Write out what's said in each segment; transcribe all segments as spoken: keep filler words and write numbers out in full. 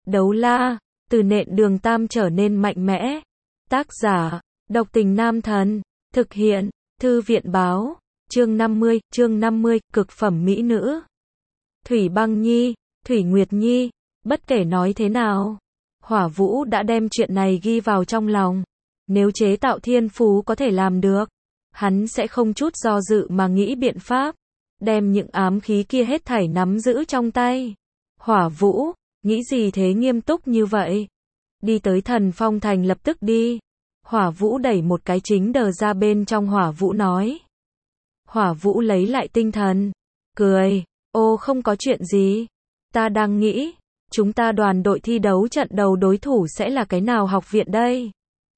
Đấu la, từ nện đường tam trở nên mạnh mẽ. Tác giả, độc tình nam thần. Thực hiện, thư viện báo. Chương năm mươi, chương năm mươi, cực phẩm mỹ nữ. Thủy Băng Nhi, Thủy Nguyệt Nhi, bất kể nói thế nào, Hỏa Vũ đã đem chuyện này ghi vào trong lòng. Nếu chế tạo thiên phú có thể làm được, hắn sẽ không chút do dự mà nghĩ biện pháp, đem những ám khí kia hết thảy nắm giữ trong tay. Hỏa Vũ, nghĩ gì thế nghiêm túc như vậy? Đi tới Thần Phong Thành lập tức đi. Hỏa Vũ đẩy một cái chính đờ ra bên trong. Hỏa Vũ nói. Hỏa Vũ lấy lại tinh thần, cười, ô không có chuyện gì, ta đang nghĩ, chúng ta đoàn đội thi đấu trận đầu đối thủ sẽ là cái nào học viện đây?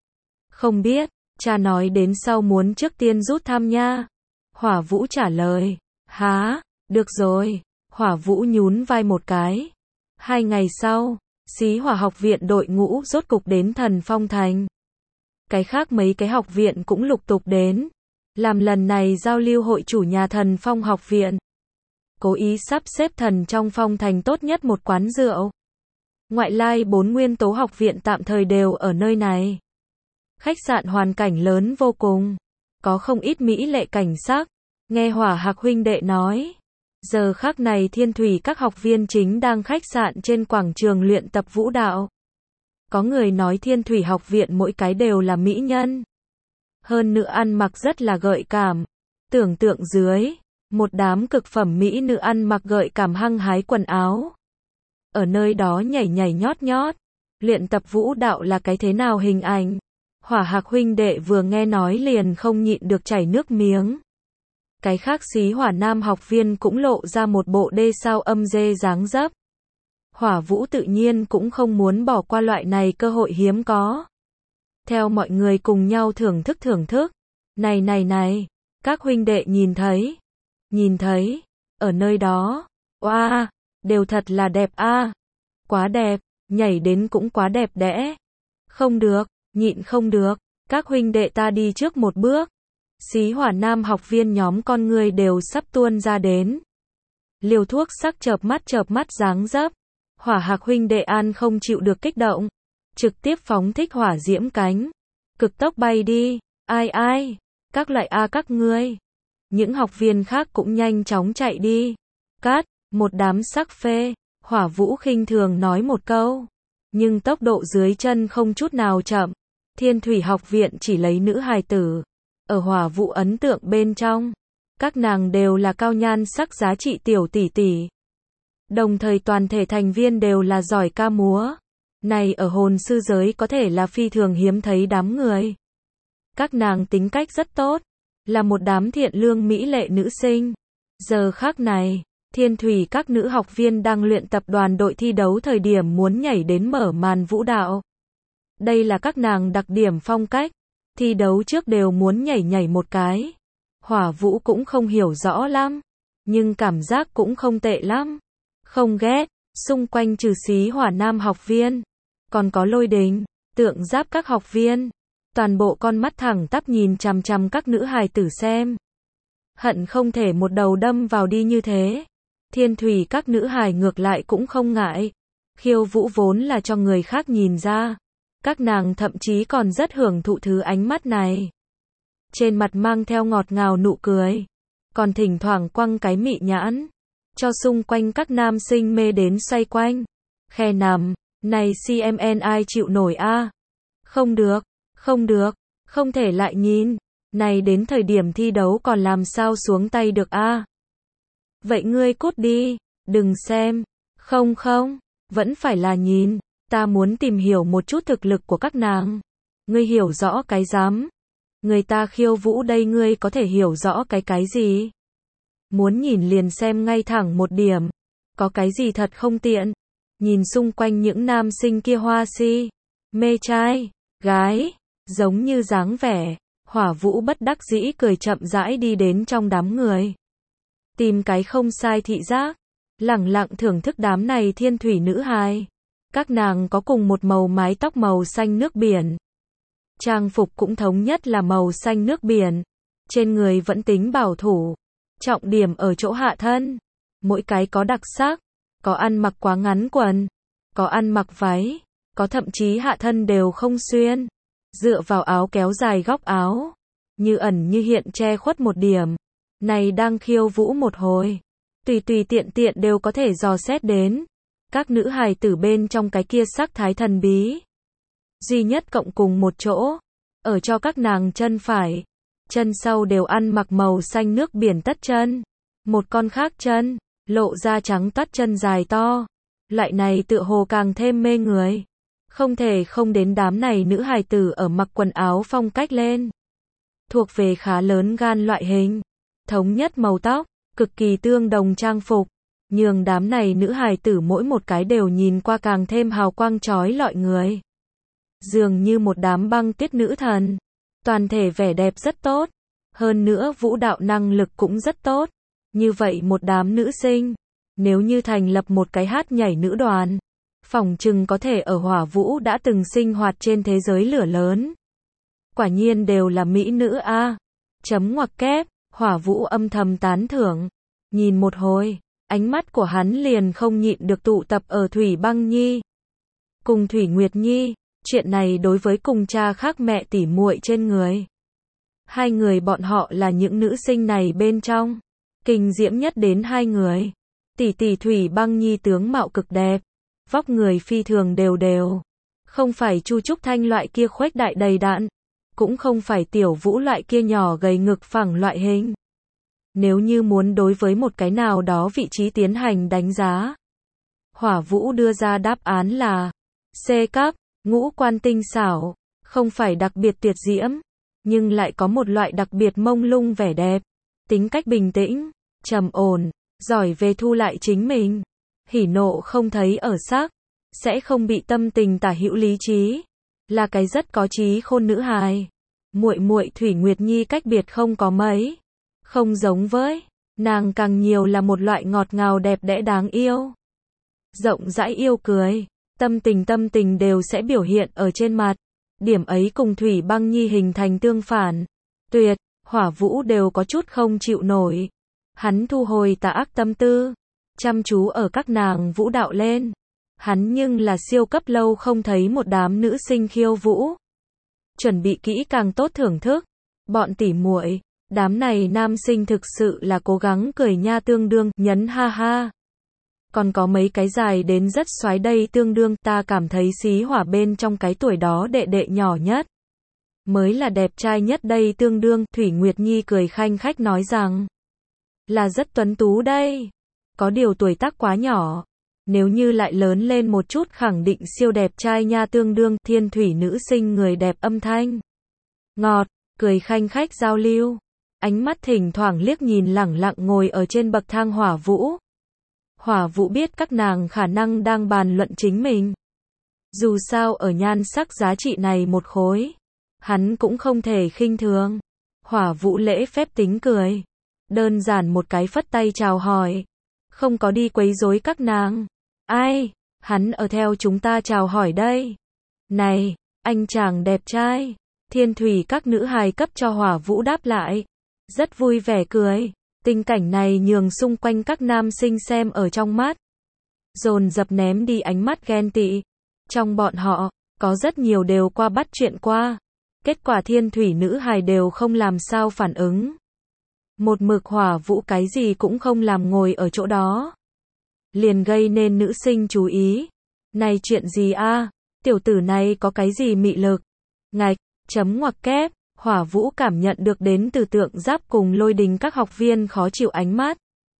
Không biết, cha nói đến sau muốn trước tiên rút thăm nha. Hỏa Vũ trả lời, há, được rồi, Hỏa Vũ nhún vai một cái. Hai ngày sau, Xí Hỏa học viện đội ngũ rốt cục đến Thần Phong Thành. Cái khác mấy cái học viện cũng lục tục đến. Làm lần này giao lưu hội chủ nhà Thần Phong học viện. Cố ý sắp xếp Thần trong Phong Thành tốt nhất một quán rượu. Ngoại lai bốn nguyên tố học viện tạm thời đều ở nơi này. Khách sạn hoàn cảnh lớn vô cùng. Có không ít mỹ lệ cảnh sắc. Nghe Hỏa Hạc huynh đệ nói. Giờ khắc này Thiên Thủy các học viên chính đang khách sạn trên quảng trường luyện tập vũ đạo. Có người nói Thiên Thủy học viện mỗi cái đều là mỹ nhân. Hơn nữa ăn mặc rất là gợi cảm. Tưởng tượng dưới, một đám cực phẩm mỹ nữ ăn mặc gợi cảm hăng hái quần áo. Ở nơi đó nhảy nhảy nhót nhót. Luyện tập vũ đạo là cái thế nào hình ảnh? Hỏa Hạc huynh đệ vừa nghe nói liền không nhịn được chảy nước miếng. Cái khác Xí Hỏa nam học viên cũng lộ ra một bộ đê sao âm dê dáng dấp. Hỏa Vũ tự nhiên cũng không muốn bỏ qua loại này cơ hội hiếm có. Theo mọi người cùng nhau thưởng thức thưởng thức. Này này này, các huynh đệ nhìn thấy. Nhìn thấy, ở nơi đó, oa, đều thật là đẹp a. Quá đẹp, nhảy đến cũng quá đẹp đẽ. Không được, nhịn không được, các huynh đệ ta đi trước một bước. Xí Hỏa nam học viên nhóm con người đều sắp tuôn ra đến. Liều thuốc sắc chợp mắt chợp mắt dáng dấp. Hỏa Hạc huynh đệ an không chịu được kích động. Trực tiếp phóng thích hỏa diễm cánh. Cực tốc bay đi. Ai ai. Các loại a các ngươi. Những học viên khác cũng nhanh chóng chạy đi. Cát. Một đám sắc phê. Hỏa Vũ khinh thường nói một câu. Nhưng tốc độ dưới chân không chút nào chậm. Thiên Thủy học viện chỉ lấy nữ hài tử. Ở Hỏa Vũ ấn tượng bên trong. Các nàng đều là cao nhan sắc giá trị tiểu tỷ tỷ. Đồng thời toàn thể thành viên đều là giỏi ca múa. Này ở hồn sư giới có thể là phi thường hiếm thấy đám người. Các nàng tính cách rất tốt. Là một đám thiện lương mỹ lệ nữ sinh. Giờ khác này, Thiên Thủy các nữ học viên đang luyện tập đoàn đội thi đấu thời điểm muốn nhảy đến mở màn vũ đạo. Đây là các nàng đặc điểm phong cách. Thi đấu trước đều muốn nhảy nhảy một cái. Hỏa Vũ cũng không hiểu rõ lắm. Nhưng cảm giác cũng không tệ lắm. Không ghét, xung quanh trừ Xí Hỏa nam học viên. Còn có Lôi Đình, Tượng Giáp các học viên. Toàn bộ con mắt thẳng tắp nhìn chằm chằm các nữ hài tử xem. Hận không thể một đầu đâm vào đi như thế. Thiên Thủy các nữ hài ngược lại cũng không ngại. Khiêu vũ vốn là cho người khác nhìn ra. Các nàng thậm chí còn rất hưởng thụ thứ ánh mắt này. Trên mặt mang theo ngọt ngào nụ cười. Còn thỉnh thoảng quăng cái mị nhãn. Cho xung quanh các nam sinh mê đến xoay quanh. Khe nằm, này xê em en ai chịu nổi a? Không được, không được, không thể lại nhìn. Này đến thời điểm thi đấu còn làm sao xuống tay được a? Vậy ngươi cút đi, đừng xem. Không không, vẫn phải là nhìn. Ta muốn tìm hiểu một chút thực lực của các nàng. Ngươi hiểu rõ cái dám. Người ta khiêu vũ đây ngươi có thể hiểu rõ cái cái gì? Muốn nhìn liền xem ngay thẳng một điểm. Có cái gì thật không tiện. Nhìn xung quanh những nam sinh kia hoa si. Mê trai, gái. Giống như dáng vẻ. Hỏa Vũ bất đắc dĩ cười chậm rãi đi đến trong đám người. Tìm cái không sai thị giác. Lẳng lặng thưởng thức đám này thiên thủy nữ hài. Các nàng có cùng một màu mái tóc màu xanh nước biển. Trang phục cũng thống nhất là màu xanh nước biển. Trên người vẫn tính bảo thủ. Trọng điểm ở chỗ hạ thân. Mỗi cái có đặc sắc. Có ăn mặc quá ngắn quần. có ăn mặc váy, có thậm chí hạ thân đều không xuyên, dựa vào áo kéo dài góc áo, như ẩn như hiện che khuất một điểm, này đang khiêu vũ một hồi, tùy tùy tiện tiện đều có thể dò xét đến, các nữ hài tử bên trong cái kia sắc thái thần bí. Duy nhất cộng cùng một chỗ, ở cho các nàng chân phải, chân sau đều ăn mặc màu xanh nước biển tất chân, một con khác chân, lộ ra trắng toát chân dài to, loại này tựa hồ càng thêm mê người. Không thể không đến đám này nữ hài tử ở mặc quần áo phong cách lên. Thuộc về khá lớn gan loại hình, thống nhất màu tóc, cực kỳ tương đồng trang phục, nhường đám này nữ hài tử mỗi một cái đều nhìn qua càng thêm hào quang chói lọi người. Dường như một đám băng tuyết nữ thần, toàn thể vẻ đẹp rất tốt, hơn nữa vũ đạo năng lực cũng rất tốt. Như vậy một đám nữ sinh, nếu như thành lập một cái hát nhảy nữ đoàn, phỏng chừng có thể ở hỏa vũ đã từng sinh hoạt trên thế giới lửa lớn. Quả nhiên đều là mỹ nữ a. À. Chấm ngoặc kép, hỏa vũ âm thầm tán thưởng. Nhìn một hồi, ánh mắt của hắn liền không nhịn được tụ tập ở Thủy Băng Nhi. Cùng Thủy Nguyệt Nhi, chuyện này đối với cùng cha khác mẹ tỉ muội trên người. Hai người bọn họ là những nữ sinh này bên trong. Kinh diễm nhất đến hai người. Tỷ tỷ Thủy Băng Nhi tướng mạo cực đẹp. Vóc người phi thường đều đều. Không phải Chu Trúc Thanh loại kia khuếch đại đầy đặn. Cũng không phải Tiểu Vũ loại kia nhỏ gầy ngực phẳng loại hình. Nếu như muốn đối với một cái nào đó vị trí tiến hành đánh giá, Hỏa Vũ đưa ra đáp án là C cấp, ngũ quan tinh xảo, không phải đặc biệt tuyệt diễm, nhưng lại có một loại đặc biệt mông lung vẻ đẹp, tính cách bình tĩnh, trầm ổn, giỏi về thu lại chính mình, hỉ nộ không thấy ở sắc, sẽ không bị tâm tình tả hữu lý trí, là cái rất có trí khôn nữ hài. Muội muội Thủy Nguyệt Nhi cách biệt không có mấy, không giống với, nàng càng nhiều là một loại ngọt ngào đẹp đẽ đáng yêu. Rộng rãi yêu cười, tâm tình tâm tình đều sẽ biểu hiện ở trên mặt. Điểm ấy cùng Thủy Băng Nhi hình thành tương phản. Tuyệt, Hỏa Vũ đều có chút không chịu nổi. Hắn thu hồi tà ác tâm tư, chăm chú ở các nàng vũ đạo lên. Hắn nhưng là siêu cấp lâu không thấy một đám nữ sinh khiêu vũ. Chuẩn bị kỹ càng tốt thưởng thức. Bọn tỉ muội, đám này nam sinh thực sự là cố gắng cười nha tương đương, nhấn ha ha. Còn có mấy cái dài đến rất xoái đây tương đương, ta cảm thấy xí hỏa bên trong cái tuổi đó đệ đệ nhỏ nhất. Mới là đẹp trai nhất đây tương đương, Thủy Nguyệt Nhi cười khanh khách nói rằng. Là rất tuấn tú đây. Có điều tuổi tác quá nhỏ. Nếu như lại lớn lên một chút khẳng định siêu đẹp trai nha tương đương, thiên thủy nữ sinh người đẹp âm thanh. Ngọt, cười khanh khách giao lưu. Ánh mắt thỉnh thoảng liếc nhìn lẳng lặng ngồi ở trên bậc thang Hỏa Vũ. Hỏa Vũ biết các nàng khả năng đang bàn luận chính mình. Dù sao ở nhan sắc giá trị này một khối, hắn cũng không thể khinh thường. Hỏa Vũ lễ phép tính cười. Đơn giản một cái phất tay chào hỏi. Không có đi quấy rối các nàng. Ai, hắn ở theo chúng ta chào hỏi đây. Này, anh chàng đẹp trai. Thiên thủy các nữ hài cấp cho Hỏa Vũ đáp lại. Rất vui vẻ cười. Tình cảnh này nhường xung quanh các nam sinh xem ở trong mắt. Dồn dập ném đi ánh mắt ghen tị. Trong bọn họ, có rất nhiều đều qua bắt chuyện qua. Kết quả thiên thủy nữ hài đều không làm sao phản ứng. Một mực Hỏa Vũ cái gì cũng không làm ngồi ở chỗ đó. Liền gây nên nữ sinh chú ý. Này chuyện gì a? À? Tiểu tử này có cái gì mị lực? Ngạch, chấm ngoặc kép. Hỏa Vũ cảm nhận được đến từ Tượng Giáp cùng Lôi Đình các học viên khó chịu ánh mắt.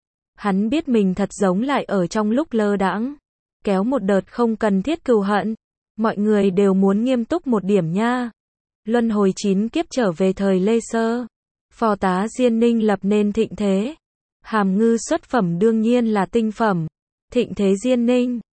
Hắn biết mình thật giống lại ở trong lúc lơ đãng, kéo một đợt không cần thiết cừu hận. Mọi người đều muốn nghiêm túc một điểm nha. Luân hồi chín kiếp trở về thời Lê Sơ. Phò tá Diên Ninh lập nên thịnh thế. Hàm ngư xuất phẩm đương nhiên là tinh phẩm. Thịnh thế Diên Ninh.